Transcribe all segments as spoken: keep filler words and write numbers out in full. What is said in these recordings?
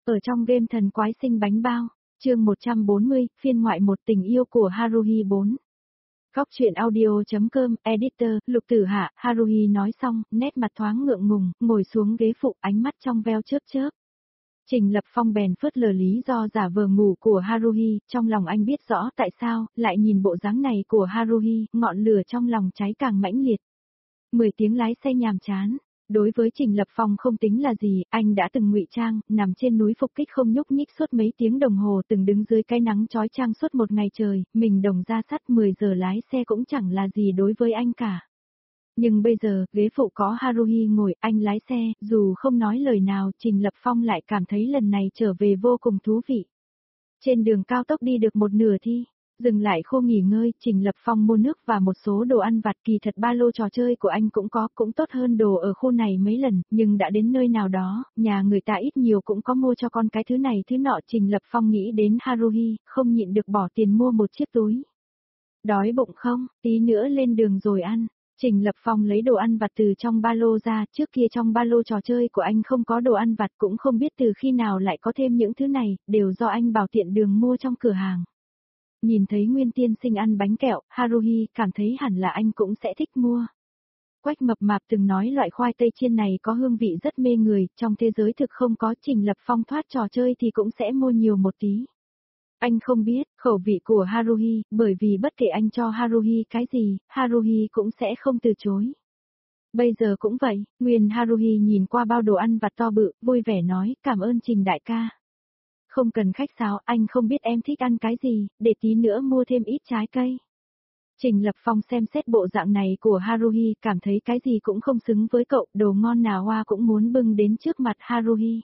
Ở trong game thần quái sinh bánh bao, chương một trăm bốn mươi, phiên ngoại một tình yêu của Haruhi bốn. Góc truyện audio.com, editor, Lục Tử Hạ, Haruhi nói xong, nét mặt thoáng ngượng ngùng, ngồi xuống ghế phụ ánh mắt trong veo chớp chớp. Trình Lập Phong bèn phớt lờ lý do giả vờ ngủ của Haruhi, trong lòng anh biết rõ tại sao, lại nhìn bộ dáng này của Haruhi, ngọn lửa trong lòng cháy càng mãnh liệt. Mười tiếng lái xe nhàm chán. Đối với Trình Lập Phong không tính là gì, anh đã từng ngụy trang, nằm trên núi phục kích không nhúc nhích suốt mấy tiếng đồng hồ, từng đứng dưới cái nắng chói chang suốt một ngày trời, mình đồng ra sắt mười giờ lái xe cũng chẳng là gì đối với anh cả. Nhưng bây giờ, ghế phụ có Haruhi ngồi, anh lái xe, dù không nói lời nào, Trình Lập Phong lại cảm thấy lần này trở về vô cùng thú vị. Trên đường cao tốc đi được một nửa thì dừng lại khu nghỉ ngơi, Trình Lập Phong mua nước và một số đồ ăn vặt, kỳ thật ba lô trò chơi của anh cũng có, cũng tốt hơn đồ ở khu này mấy lần, nhưng đã đến nơi nào đó, nhà người ta ít nhiều cũng có mua cho con cái thứ này thứ nọ. Trình Lập Phong nghĩ đến Haruhi, không nhịn được bỏ tiền mua một chiếc túi. Đói bụng không, tí nữa lên đường rồi ăn. Trình Lập Phong lấy đồ ăn vặt từ trong ba lô ra, trước kia trong ba lô trò chơi của anh không có đồ ăn vặt, cũng không biết từ khi nào lại có thêm những thứ này, đều do anh bảo tiện đường mua trong cửa hàng. Nhìn thấy Nguyên Tiên Sinh ăn bánh kẹo, Haruhi cảm thấy hẳn là anh cũng sẽ thích mua. Quách Mập Mạp từng nói loại khoai tây chiên này có hương vị rất mê người, trong thế giới thực không có. Trình Lập Phong thoát trò chơi thì cũng sẽ mua nhiều một tí. Anh không biết khẩu vị của Haruhi, bởi vì bất kể anh cho Haruhi cái gì, Haruhi cũng sẽ không từ chối. Bây giờ cũng vậy, Nguyên Haruhi nhìn qua bao đồ ăn vặt to bự, vui vẻ nói, cảm ơn Trình đại ca. Không cần khách sáo, anh không biết em thích ăn cái gì, để tí nữa mua thêm ít trái cây. Trình Lập Phong xem xét bộ dạng này của Haruhi, cảm thấy cái gì cũng không xứng với cậu, đồ ngon nào hoa cũng muốn bưng đến trước mặt Haruhi.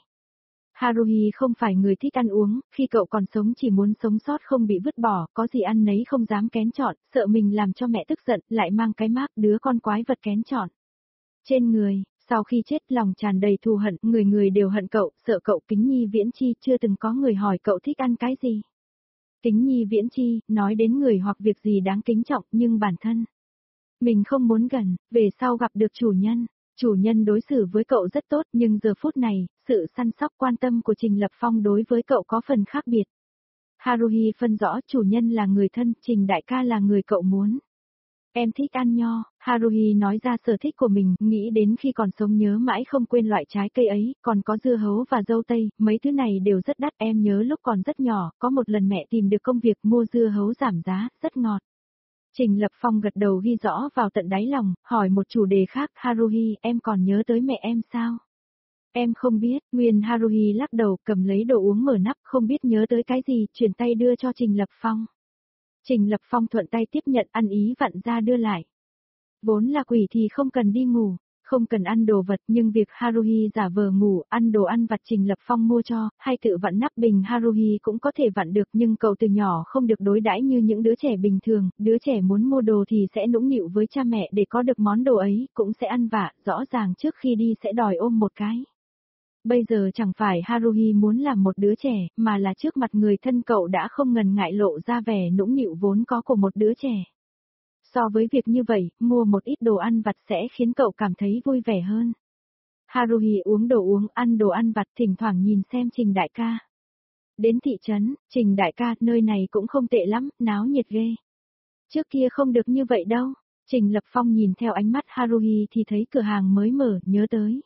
Haruhi không phải người thích ăn uống, khi cậu còn sống chỉ muốn sống sót không bị vứt bỏ, có gì ăn nấy không dám kén chọn, sợ mình làm cho mẹ tức giận, lại mang cái mác đứa con quái vật kén chọn. Trên người, sau khi chết lòng tràn đầy thù hận, người người đều hận cậu, sợ cậu. Kính Nhi Viễn Chi, chưa từng có người hỏi cậu thích ăn cái gì. Kính Nhi Viễn Chi, nói đến người hoặc việc gì đáng kính trọng, nhưng bản thân mình không muốn gần, về sau gặp được chủ nhân. Chủ nhân đối xử với cậu rất tốt, nhưng giờ phút này, sự săn sóc quan tâm của Trình Lập Phong đối với cậu có phần khác biệt. Haruhi phân rõ chủ nhân là người thân, Trình đại ca là người cậu muốn. Em thích ăn nho, Haruhi nói ra sở thích của mình, nghĩ đến khi còn sống nhớ mãi không quên loại trái cây ấy, còn có dưa hấu và dâu tây, mấy thứ này đều rất đắt. Em nhớ lúc còn rất nhỏ, có một lần mẹ tìm được công việc mua dưa hấu giảm giá, rất ngọt. Trình Lập Phong gật đầu ghi rõ vào tận đáy lòng, hỏi một chủ đề khác, Haruhi, em còn nhớ tới mẹ em sao? Em không biết, Nguyên Haruhi lắc đầu, cầm lấy đồ uống mở nắp, không biết nhớ tới cái gì, chuyển tay đưa cho Trình Lập Phong. Trình Lập Phong thuận tay tiếp nhận, ăn ý vặn ra đưa lại. Vốn là quỷ thì không cần đi ngủ, không cần ăn đồ vật, nhưng việc Haruhi giả vờ ngủ, ăn đồ ăn vặt Trình Lập Phong mua cho, hay tự vặn nắp bình Haruhi cũng có thể vặn được, nhưng cậu từ nhỏ không được đối đãi như những đứa trẻ bình thường, đứa trẻ muốn mua đồ thì sẽ nũng nịu với cha mẹ để có được món đồ ấy, cũng sẽ ăn vạ, rõ ràng trước khi đi sẽ đòi ôm một cái. Bây giờ chẳng phải Haruhi muốn làm một đứa trẻ, mà là trước mặt người thân cậu đã không ngần ngại lộ ra vẻ nũng nịu vốn có của một đứa trẻ. So với việc như vậy, mua một ít đồ ăn vặt sẽ khiến cậu cảm thấy vui vẻ hơn. Haruhi uống đồ uống, ăn đồ ăn vặt, thỉnh thoảng nhìn xem Trình đại ca. Đến thị trấn, Trình đại ca, nơi này cũng không tệ lắm, náo nhiệt ghê. Trước kia không được như vậy đâu. Trình Lập Phong nhìn theo ánh mắt Haruhi thì thấy cửa hàng mới mở, nhớ tới.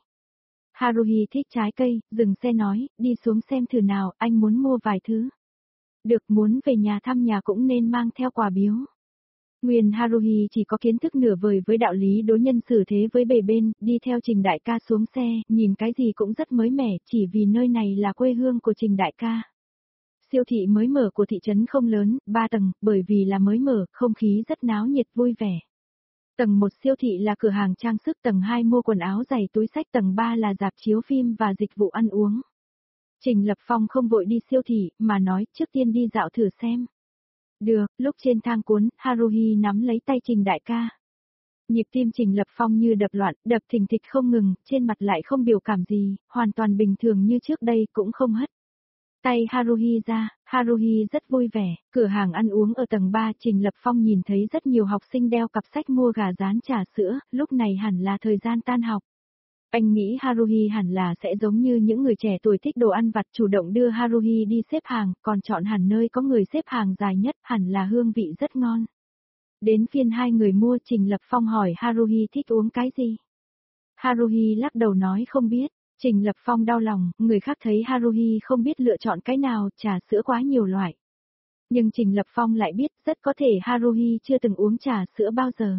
Haruhi thích trái cây, dừng xe nói, đi xuống xem thử nào, anh muốn mua vài thứ. Được, muốn về nhà thăm nhà cũng nên mang theo quà biếu. Nguyên Haruhi chỉ có kiến thức nửa vời với đạo lý đối nhân xử thế với bề bên, đi theo Trình đại ca xuống xe, nhìn cái gì cũng rất mới mẻ, chỉ vì nơi này là quê hương của Trình đại ca. Siêu thị mới mở của thị trấn không lớn, ba tầng, bởi vì là mới mở, không khí rất náo nhiệt vui vẻ. Tầng một siêu thị là cửa hàng trang sức, tầng hai mua quần áo giày túi xách, tầng ba là rạp chiếu phim và dịch vụ ăn uống. Trình Lập Phong không vội đi siêu thị, mà nói trước tiên đi dạo thử xem. Được, lúc trên thang cuốn, Haruhi nắm lấy tay Trình đại ca. Nhịp tim Trình Lập Phong như đập loạn, đập thình thịch không ngừng, trên mặt lại không biểu cảm gì, hoàn toàn bình thường như trước đây, cũng không hất tay Haruhi ra. Haruhi rất vui vẻ, cửa hàng ăn uống ở tầng ba, Trình Lập Phong nhìn thấy rất nhiều học sinh đeo cặp sách mua gà rán trà sữa, lúc này hẳn là thời gian tan học. Anh nghĩ Haruhi hẳn là sẽ giống như những người trẻ tuổi thích đồ ăn vặt chủ động đưa Haruhi đi xếp hàng, còn chọn hẳn nơi có người xếp hàng dài nhất, hẳn là hương vị rất ngon. Đến phiên hai người mua, Trình Lập Phong hỏi Haruhi thích uống cái gì. Haruhi lắc đầu nói không biết. Trình Lập Phong đau lòng, người khác thấy Haruhi không biết lựa chọn cái nào, trà sữa quá nhiều loại. Nhưng Trình Lập Phong lại biết rất có thể Haruhi chưa từng uống trà sữa bao giờ.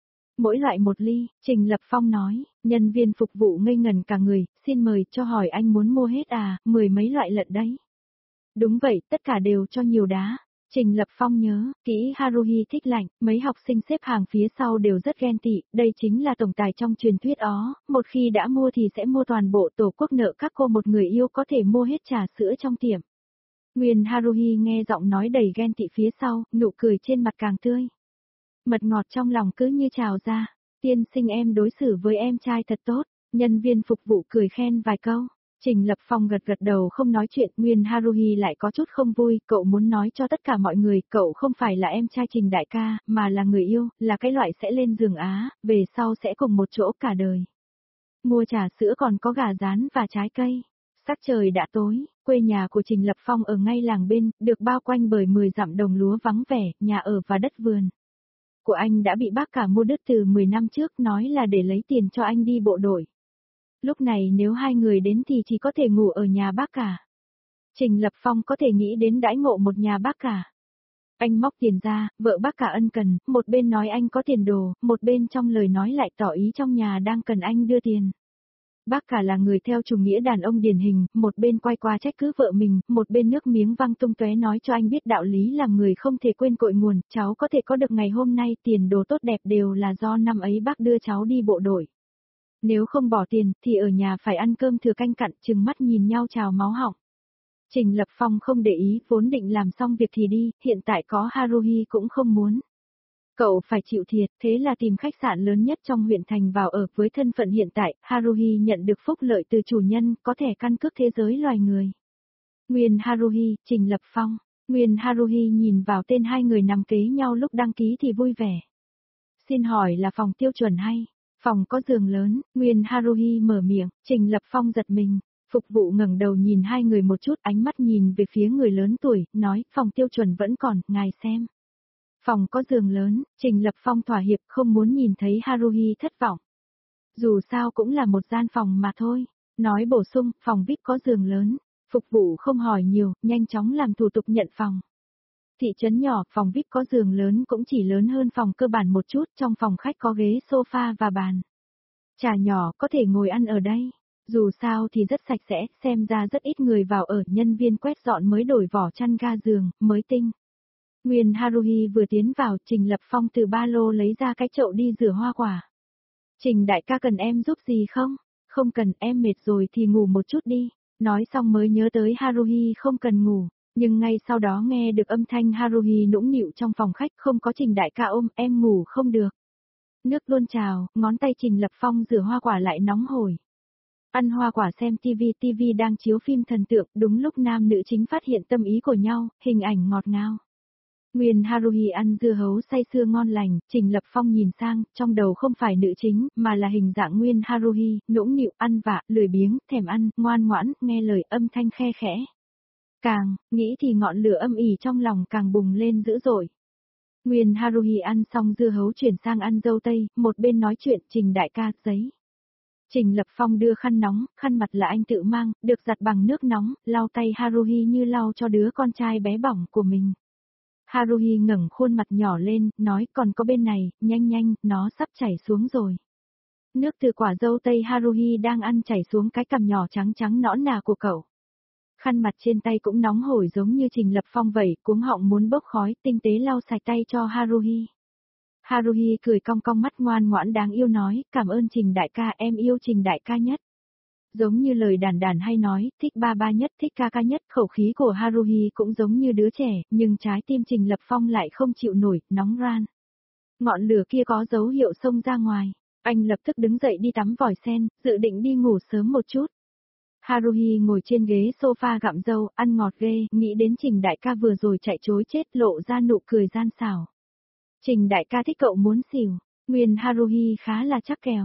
Mỗi loại một ly, Trình Lập Phong nói, nhân viên phục vụ ngây ngần cả người, xin mời cho hỏi anh muốn mua hết à, mười mấy loại lận đấy. Đúng vậy, tất cả đều cho nhiều đá. Trình Lập Phong nhớ, kỹ Haruhi thích lạnh, mấy học sinh xếp hàng phía sau đều rất ghen tị, đây chính là tổng tài trong truyền thuyết ó, một khi đã mua thì sẽ mua toàn bộ, tổ quốc nợ các cô một người yêu có thể mua hết trà sữa trong tiệm. Nguyên Haruhi nghe giọng nói đầy ghen tị phía sau, nụ cười trên mặt càng tươi. Mật ngọt trong lòng cứ như trào ra, tiên sinh em đối xử với em trai thật tốt, nhân viên phục vụ cười khen vài câu. Trình Lập Phong gật gật đầu không nói chuyện, Nguyên Haruhi lại có chút không vui, cậu muốn nói cho tất cả mọi người, cậu không phải là em trai Trình đại ca, mà là người yêu, là cái loại sẽ lên giường Á, về sau sẽ cùng một chỗ cả đời. Mua trà sữa còn có gà rán và trái cây. Sắc trời đã tối, quê nhà của Trình Lập Phong ở ngay làng bên, được bao quanh bởi mười dặm đồng lúa vắng vẻ, nhà ở và đất vườn. Của anh đã bị bác cả mua đứt từ mười năm trước, nói là để lấy tiền cho anh đi bộ đội. Lúc này nếu hai người đến thì chỉ có thể ngủ ở nhà bác cả. Trình Lập Phong có thể nghĩ đến đãi ngộ một nhà bác cả. Anh móc tiền ra, vợ bác cả ân cần, một bên nói anh có tiền đồ, một bên trong lời nói lại tỏ ý trong nhà đang cần anh đưa tiền. Bác cả là người theo chủ nghĩa đàn ông điển hình, một bên quay qua trách cứ vợ mình, một bên nước miếng văng tung tóe nói cho anh biết đạo lý làm người không thể quên cội nguồn, cháu có thể có được ngày hôm nay, tiền đồ tốt đẹp đều là do năm ấy bác đưa cháu đi bộ đội. Nếu không bỏ tiền, thì ở nhà phải ăn cơm thừa canh cặn, trừng mắt nhìn nhau trào máu họng. Trình Lập Phong không để ý, vốn định làm xong việc thì đi, hiện tại có Haruhi cũng không muốn. Cậu phải chịu thiệt, thế là tìm khách sạn lớn nhất trong huyện thành vào ở, với thân phận hiện tại, Haruhi nhận được phúc lợi từ chủ nhân, có thẻ căn cước thế giới loài người. Nguyên Haruhi, Trình Lập Phong. Nguyên Haruhi nhìn vào tên hai người nằm kế nhau lúc đăng ký thì vui vẻ. Xin hỏi là phòng tiêu chuẩn hay? Phòng có giường lớn, Nguyên Haruhi mở miệng, Trình Lập Phong giật mình. Phục vụ ngẩng đầu nhìn hai người một chút, ánh mắt nhìn về phía người lớn tuổi, nói, phòng tiêu chuẩn vẫn còn, ngài xem. Phòng có giường lớn, Trình Lập Phong thỏa hiệp không muốn nhìn thấy Haruhi thất vọng. Dù sao cũng là một gian phòng mà thôi. Nói bổ sung, phòng vi ai pi có giường lớn. Phục vụ không hỏi nhiều, nhanh chóng làm thủ tục nhận phòng. Thị trấn nhỏ, phòng vi ai pi có giường lớn cũng chỉ lớn hơn phòng cơ bản một chút, trong phòng khách có ghế sofa và bàn. Trà nhỏ có thể ngồi ăn ở đây. Dù sao thì rất sạch sẽ, xem ra rất ít người vào ở, nhân viên quét dọn mới đổi vỏ chăn ga giường, mới tinh. Nguyên Haruhi vừa tiến vào, Trình Lập Phong từ ba lô lấy ra cái chậu đi rửa hoa quả. Trình đại ca cần em giúp gì không? Không cần, em mệt rồi thì ngủ một chút đi. Nói xong mới nhớ tới Haruhi không cần ngủ, nhưng ngay sau đó nghe được âm thanh Haruhi nũng nịu trong phòng khách, không có Trình đại ca ôm, em ngủ không được. Nước luôn trào, ngón tay Trình Lập Phong rửa hoa quả lại nóng hổi. Ăn hoa quả xem tivi, tivi đang chiếu phim thần tượng, đúng lúc nam nữ chính phát hiện tâm ý của nhau, hình ảnh ngọt ngào. Nguyên Haruhi ăn dưa hấu say sưa ngon lành, Trình Lập Phong nhìn sang, trong đầu không phải nữ chính, mà là hình dạng Nguyên Haruhi, nũng nịu, ăn vạ, lười biếng, thèm ăn, ngoan ngoãn, nghe lời âm thanh khe khẽ. Càng, nghĩ thì ngọn lửa âm ỉ trong lòng càng bùng lên dữ dội. Nguyên Haruhi ăn xong dưa hấu chuyển sang ăn dâu tây, một bên nói chuyện, Trình đại ca, giấy. Trình Lập Phong đưa khăn nóng, khăn mặt là anh tự mang, được giặt bằng nước nóng, lau tay Haruhi như lau cho đứa con trai bé bỏng của mình. Haruhi ngẩng khuôn mặt nhỏ lên, nói còn có bên này, nhanh nhanh, nó sắp chảy xuống rồi. Nước từ quả dâu tây Haruhi đang ăn chảy xuống cái cằm nhỏ trắng trắng nõn nà của cậu. Khăn mặt trên tay cũng nóng hổi giống như Trình Lập Phong vậy, cuống họng muốn bốc khói, tinh tế lau sạch tay cho Haruhi. Haruhi cười cong cong mắt ngoan ngoãn đáng yêu nói, cảm ơn Trình đại ca, em yêu Trình đại ca nhất. Giống như lời đàn đàn hay nói, thích ba ba nhất, thích ca ca nhất, khẩu khí của Haruhi cũng giống như đứa trẻ, nhưng trái tim Trình Lập Phong lại không chịu nổi, nóng ran. Ngọn lửa kia có dấu hiệu xông ra ngoài, anh lập tức đứng dậy đi tắm vòi sen, dự định đi ngủ sớm một chút. Haruhi ngồi trên ghế sofa gặm dâu, ăn ngọt ghê, nghĩ đến Trình đại ca vừa rồi chạy trối chết, lộ ra nụ cười gian xảo. Trình đại ca thích cậu muốn xỉu, Nguyên Haruhi khá là chắc kèo.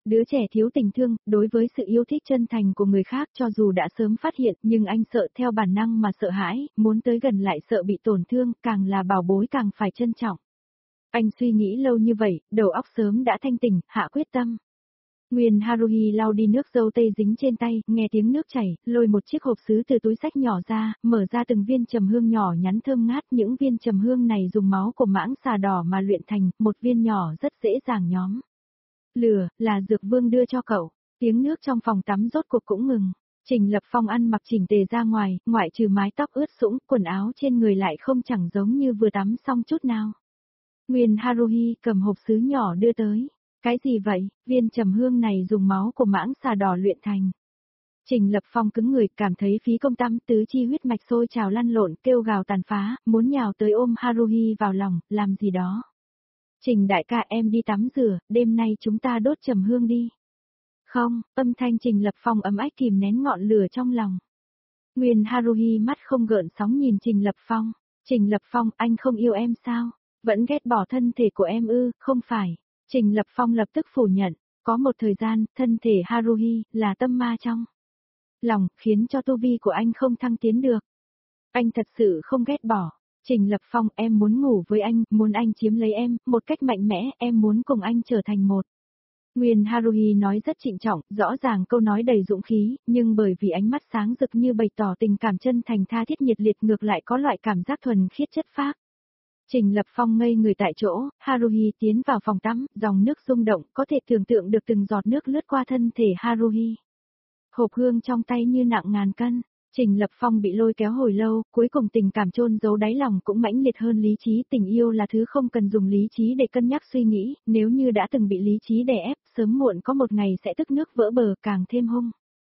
Đứa trẻ thiếu tình thương, đối với sự yêu thích chân thành của người khác cho dù đã sớm phát hiện nhưng anh sợ theo bản năng mà sợ hãi, muốn tới gần lại sợ bị tổn thương, càng là bảo bối càng phải trân trọng. Anh suy nghĩ lâu như vậy, đầu óc sớm đã thanh tỉnh, hạ quyết tâm. Nguyên Haruhi lau đi nước dâu tây dính trên tay, nghe tiếng nước chảy, lôi một chiếc hộp sứ từ túi xách nhỏ ra, mở ra từng viên trầm hương nhỏ nhắn thơm ngát. Những viên trầm hương này dùng máu của mãng xà đỏ mà luyện thành, một viên nhỏ rất dễ dàng nhóm lửa, là Dược Vương đưa cho cậu. Tiếng nước trong phòng tắm rốt cuộc cũng ngừng. Trình Lập Phong ăn mặc chỉnh tề ra ngoài, ngoại trừ mái tóc ướt sũng, quần áo trên người lại không chẳng giống như vừa tắm xong chút nào. Nguyên Haruhi cầm hộp sứ nhỏ đưa tới. Cái gì vậy, viên trầm hương này dùng máu của mãng xà đỏ luyện thành. Trình Lập Phong cứng người, cảm thấy phí công tắm, tứ chi huyết mạch sôi trào lăn lộn, kêu gào tàn phá, muốn nhào tới ôm Haruhi vào lòng, làm gì đó. Trình đại ca, em đi tắm rửa, đêm nay chúng ta đốt trầm hương đi. Không, âm thanh Trình Lập Phong ấm ách kìm nén ngọn lửa trong lòng. Nguyên Haruhi mắt không gợn sóng nhìn Trình Lập Phong. Trình Lập Phong, anh không yêu em sao? Vẫn ghét bỏ thân thể của em ư? Không phải. Trình Lập Phong lập tức phủ nhận, có một thời gian, thân thể Haruhi là tâm ma trong lòng, khiến cho tu vi của anh không thăng tiến được. Anh thật sự không ghét bỏ. Trình Lập Phong, em muốn ngủ với anh, muốn anh chiếm lấy em, một cách mạnh mẽ, em muốn cùng anh trở thành một. Nguyên Haruhi nói rất trịnh trọng, rõ ràng câu nói đầy dũng khí, nhưng bởi vì ánh mắt sáng rực như bày tỏ tình cảm chân thành tha thiết nhiệt liệt, ngược lại có loại cảm giác thuần khiết chất phác. Trình Lập Phong ngây người tại chỗ, Haruhi tiến vào phòng tắm, dòng nước rung động, có thể tưởng tượng được từng giọt nước lướt qua thân thể Haruhi. Hộp hương trong tay như nặng ngàn cân. Trình Lập Phong bị lôi kéo hồi lâu, cuối cùng tình cảm chôn giấu đáy lòng cũng mãnh liệt hơn lý trí. Tình yêu là thứ không cần dùng lý trí để cân nhắc suy nghĩ, nếu như đã từng bị lý trí đè ép, sớm muộn có một ngày sẽ tức nước vỡ bờ, càng thêm hung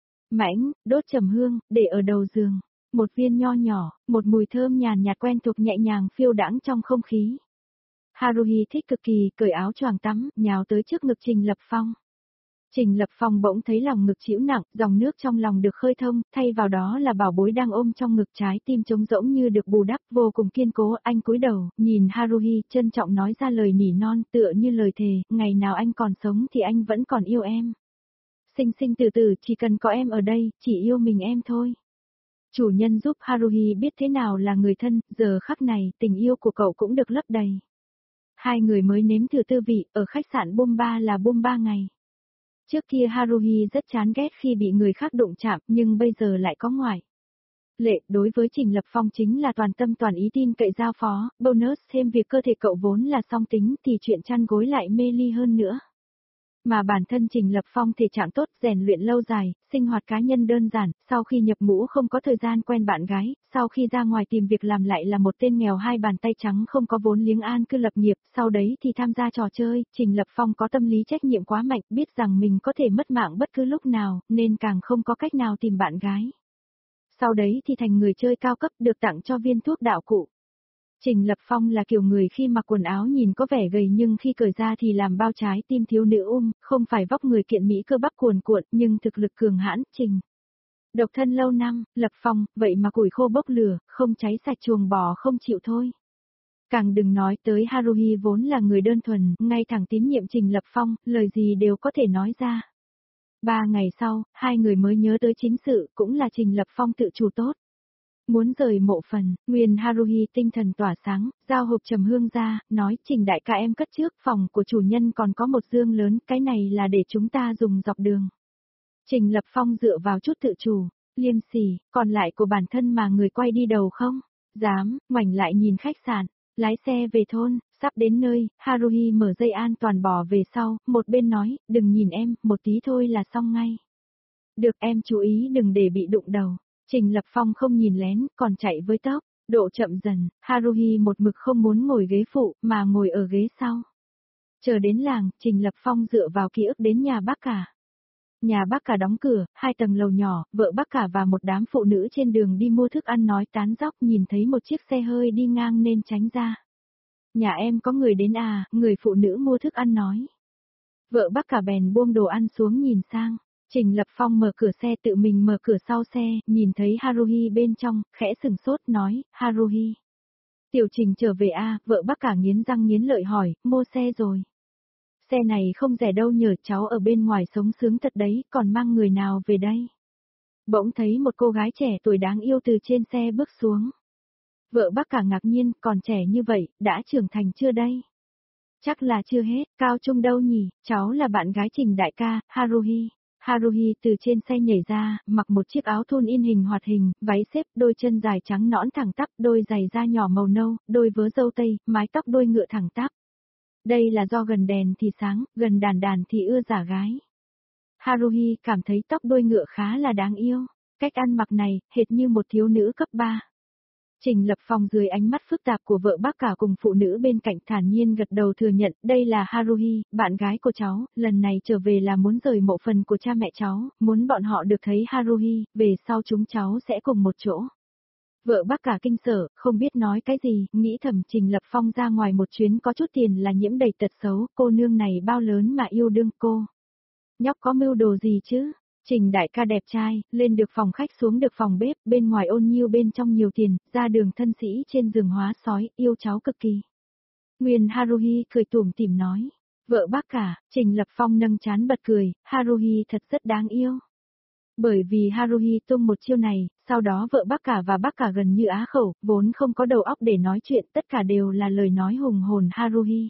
mãnh. Đốt trầm hương, để ở đầu giường. Một viên nho nhỏ, một mùi thơm nhàn nhạt quen thuộc nhẹ nhàng phiêu đãng trong không khí. Haruhi thích cực kỳ, cởi áo choàng tắm, nhào tới trước ngực Trình Lập Phong. Trình Lập Phong bỗng thấy lòng ngực chịu nặng, dòng nước trong lòng được khơi thông, thay vào đó là bảo bối đang ôm trong ngực, trái tim trống rỗng như được bù đắp, vô cùng kiên cố. Anh cúi đầu, nhìn Haruhi, trân trọng nói ra lời nỉ non, tựa như lời thề, ngày nào anh còn sống thì anh vẫn còn yêu em. Sinh sinh từ từ, chỉ cần có em ở đây, chỉ yêu mình em thôi. Chủ nhân giúp Haruhi biết thế nào là người thân, giờ khắc này, tình yêu của cậu cũng được lấp đầy. Hai người mới nếm thử tư vị, ở khách sạn Bum Ba là Bum Ba ngày. Trước kia Haruhi rất chán ghét khi bị người khác đụng chạm, nhưng bây giờ lại có ngoại lệ. Đối với Trình Lập Phong chính là toàn tâm toàn ý tin cậy giao phó, bonus thêm việc cơ thể cậu vốn là song tính thì chuyện chăn gối lại mê ly hơn nữa. Mà bản thân Trình Lập Phong thể trạng tốt, rèn luyện lâu dài, sinh hoạt cá nhân đơn giản, sau khi nhập ngũ không có thời gian quen bạn gái, sau khi ra ngoài tìm việc làm lại là một tên nghèo hai bàn tay trắng không có vốn liếng an cư lập nghiệp, sau đấy thì tham gia trò chơi. Trình Lập Phong có tâm lý trách nhiệm quá mạnh, biết rằng mình có thể mất mạng bất cứ lúc nào, nên càng không có cách nào tìm bạn gái. Sau đấy thì thành người chơi cao cấp, được tặng cho viên thuốc đạo cụ. Trình Lập Phong là kiểu người khi mặc quần áo nhìn có vẻ gầy nhưng khi cởi ra thì làm bao trái tim thiếu nữ um, không phải vóc người kiện mỹ cơ bắp cuồn cuộn nhưng thực lực cường hãn. Trình độc thân lâu năm, Lập Phong, vậy mà củi khô bốc lửa, không cháy sạch chuồng bò không chịu thôi. Càng đừng nói tới Haruhi vốn là người đơn thuần, ngay thẳng tín nhiệm Trình Lập Phong, lời gì đều có thể nói ra. Ba ngày sau, hai người mới nhớ tới chính sự, cũng là Trình Lập Phong tự chủ tốt. Muốn rời mộ phần, Nguyên Haruhi tinh thần tỏa sáng, giao hộp trầm hương ra, nói Trình đại ca em cất trước, phòng của chủ nhân còn có một dương lớn, cái này là để chúng ta dùng dọc đường. Trình Lập Phong dựa vào chút tự chủ, liêm sỉ, còn lại của bản thân mà người quay đi đầu không? Dám, ngoảnh lại nhìn khách sạn, lái xe về thôn, sắp đến nơi, Haruhi mở dây an toàn bò về sau, một bên nói, đừng nhìn em, một tí thôi là xong ngay. Được em chú ý đừng để bị đụng đầu. Trình Lập Phong không nhìn lén, còn chạy với tốc độ chậm dần, Haruhi một mực không muốn ngồi ghế phụ, mà ngồi ở ghế sau. Chờ đến làng, Trình Lập Phong dựa vào ký ức đến nhà bác cả. Nhà bác cả đóng cửa, hai tầng lầu nhỏ, vợ bác cả và một đám phụ nữ trên đường đi mua thức ăn nói tán dóc, nhìn thấy một chiếc xe hơi đi ngang nên tránh ra. Nhà em có người đến à, người phụ nữ mua thức ăn nói. Vợ bác cả bèn buông đồ ăn xuống nhìn sang. Trình Lập Phong mở cửa xe tự mình mở cửa sau xe, nhìn thấy Haruhi bên trong, khẽ sừng sốt nói, Haruhi. Tiểu Trình trở về a, à, vợ bác cả nghiến răng nghiến lợi hỏi, mua xe rồi. Xe này không rẻ đâu nhờ, cháu ở bên ngoài sống sướng thật đấy, còn mang người nào về đây? Bỗng thấy một cô gái trẻ tuổi đáng yêu từ trên xe bước xuống. Vợ bác cả ngạc nhiên, còn trẻ như vậy, đã trưởng thành chưa đây? Chắc là chưa hết, cao trung đâu nhỉ, cháu là bạn gái Trình đại ca, Haruhi. Haruhi từ trên xe nhảy ra, mặc một chiếc áo thun in hình hoạt hình, váy xếp, đôi chân dài trắng nõn thẳng tắp, đôi giày da nhỏ màu nâu, đôi vớ râu tây, mái tóc đuôi ngựa thẳng tắp. Đây là do gần đèn thì sáng, gần đàn đàn thì ưa giả gái. Haruhi cảm thấy tóc đuôi ngựa khá là đáng yêu, cách ăn mặc này, hệt như một thiếu nữ cấp ba. Trình Lập Phong dưới ánh mắt phức tạp của vợ bác cả cùng phụ nữ bên cạnh thản nhiên gật đầu thừa nhận, đây là Haruhi, bạn gái của cháu, lần này trở về là muốn rời mộ phần của cha mẹ cháu, muốn bọn họ được thấy Haruhi, về sau chúng cháu sẽ cùng một chỗ. Vợ bác cả kinh sở, không biết nói cái gì, nghĩ thầm Trình Lập Phong ra ngoài một chuyến có chút tiền là nhiễm đầy tật xấu, cô nương này bao lớn mà yêu đương cô. Nhóc có mưu đồ gì chứ? Trình đại ca đẹp trai, lên được phòng khách xuống được phòng bếp, bên ngoài ôn nhiêu bên trong nhiều tiền, ra đường thân sĩ trên giường hóa sói, yêu cháu cực kỳ. Nguyên Haruhi cười tủm tỉm nói. Vợ bác cả, Trình Lập Phong nâng trán bật cười, Haruhi thật rất đáng yêu. Bởi vì Haruhi tung một chiêu này, sau đó vợ bác cả và bác cả gần như á khẩu, vốn không có đầu óc để nói chuyện, tất cả đều là lời nói hùng hồn Haruhi.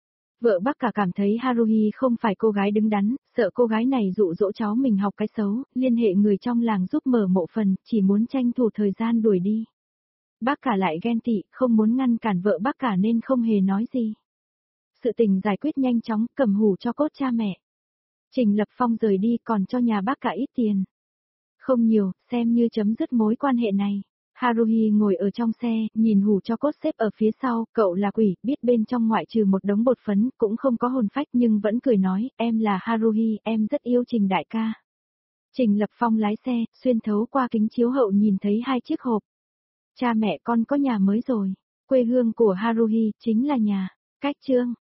Vợ bác cả cảm thấy Haruhi không phải cô gái đứng đắn, sợ cô gái này dụ dỗ cháu mình học cái xấu, liên hệ người trong làng giúp mở mộ phần, chỉ muốn tranh thủ thời gian đuổi đi. Bác cả lại ghen tị, không muốn ngăn cản vợ bác cả nên không hề nói gì. Sự tình giải quyết nhanh chóng, cầm hủ cho cốt cha mẹ. Trình Lập Phong rời đi còn cho nhà bác cả ít tiền. Không nhiều, xem như chấm dứt mối quan hệ này. Haruhi ngồi ở trong xe, nhìn hủ cho cốt xếp ở phía sau, cậu là quỷ, biết bên trong ngoại trừ một đống bột phấn, cũng không có hồn phách nhưng vẫn cười nói, em là Haruhi, em rất yêu Trình đại ca. Trình Lập Phong lái xe, xuyên thấu qua kính chiếu hậu nhìn thấy hai chiếc hộp. Cha mẹ con có nhà mới rồi, quê hương của Haruhi, chính là nhà, cách chương.